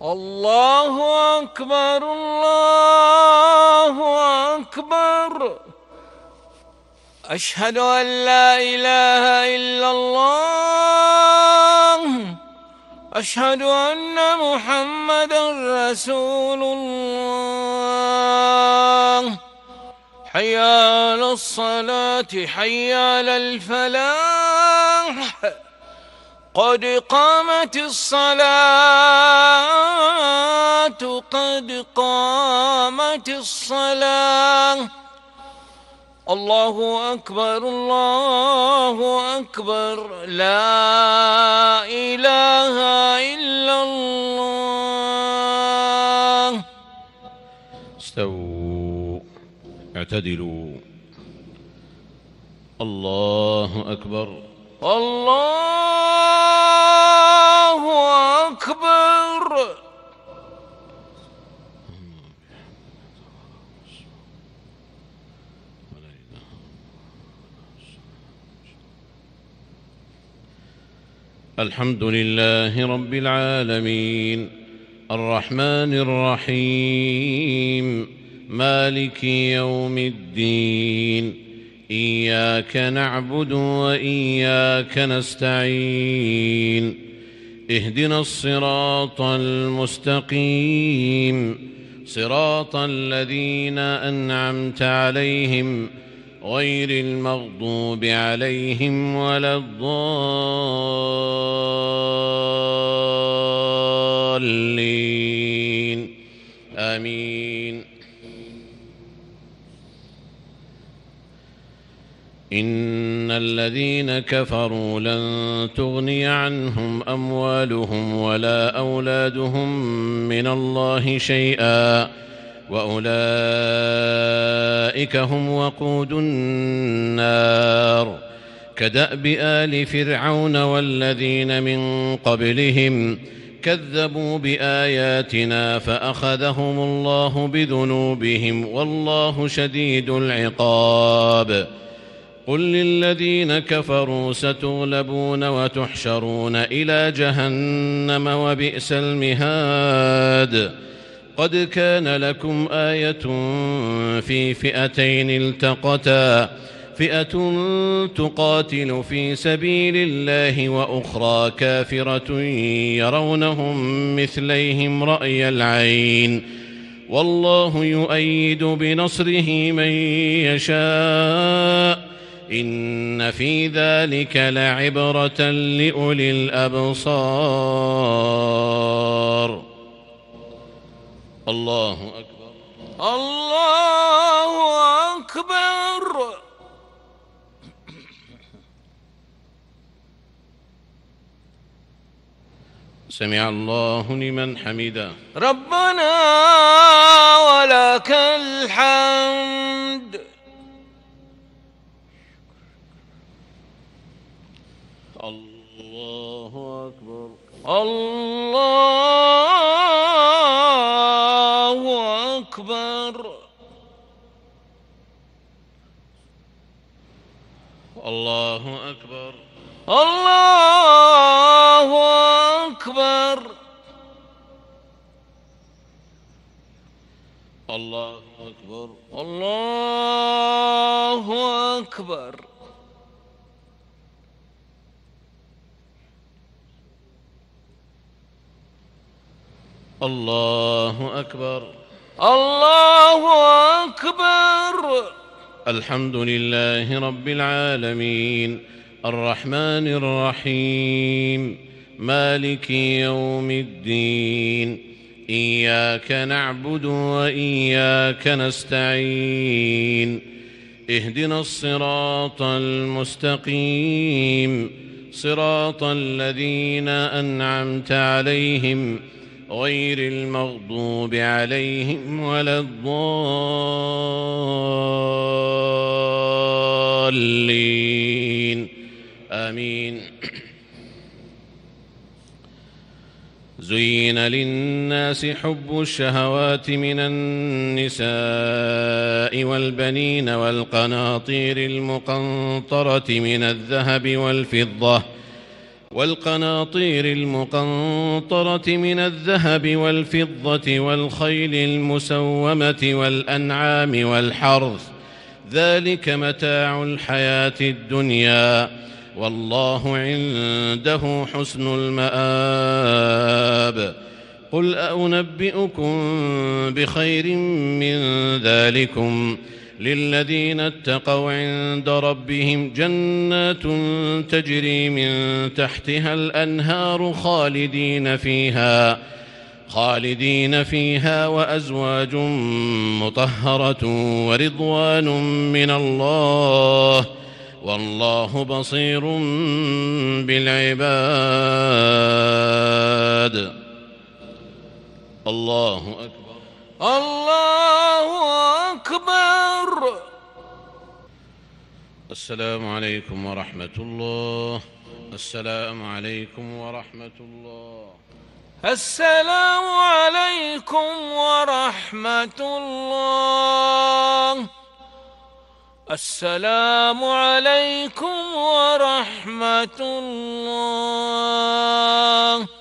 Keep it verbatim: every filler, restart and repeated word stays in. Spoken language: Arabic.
الله أكبر الله أكبر. أشهد أن لا إله إلا الله. أشهد أن محمدًا رسول الله. حي على الصلاة حي على الفلاح. قد قامت الصلاة قد قامت الصلاة. الله أكبر الله أكبر. لا إله إلا الله. استووا اعتدلوا. الله أكبر الله أكبر. الحمد لله رب العالمين الرحمن الرحيم مالك يوم الدين. إياك نعبد وإياك نستعين. اهدنا الصراط المستقيم صراط الذين أنعمت عليهم غير المغضوب عليهم ولا الضالين. آمين. إن الذين كفروا لن تغني عنهم أموالهم ولا أولادهم من الله شيئا وأولئك هم وقود النار. كدأب آل فرعون والذين من قبلهم كذبوا بآياتنا فأخذهم الله بذنوبهم والله شديد العقاب. قل للذين كفروا ستغلبون وتحشرون إلى جهنم وبئس المهاد. قد كان لكم آية في فئتين التقتا فئة تقاتل في سبيل الله وأخرى كافرة يرونهم مثليهم رأي العين والله يؤيد بنصره من يشاء. إن في ذلك لعبرة لأولي الأبصار. الله أكبر الله أكبر. سمع الله لمن حمده. ربنا ولك الحمد. الله أكبر الله أكبر. الله أكبر الله أكبر. الله أكبر الله أكبر. الله أكبر الله أكبر. الحمد لله رب العالمين الرحمن الرحيم مالك يوم الدين. إياك نعبد وإياك نستعين. اهدنا الصراط المستقيم صراط الذين أنعمت عليهم غير المغضوب عليهم ولا الضالين. آمين. زين للناس حب الشهوات من النساء والبنين والقناطير المقنطرة من الذهب والفضة والقناطير المقنطرة من الذهب والفضة والخيل المسومة والأنعام والحرث ذلك متاع الحياة الدنيا والله عنده حسن المآب قل أنبئكم بخير من ذلكم للذين اتقوا عند ربهم جنات تجري من تحتها الأنهار خالدين فيها خالدين فيها وأزواج مطهرة ورضوان من الله والله بصير بالعباد. الله أكبر. الله أكبر. السلام عليكم ورحمة الله. السلام عليكم ورحمة الله. السلام عليكم ورحمة الله. السلام عليكم ورحمة الله.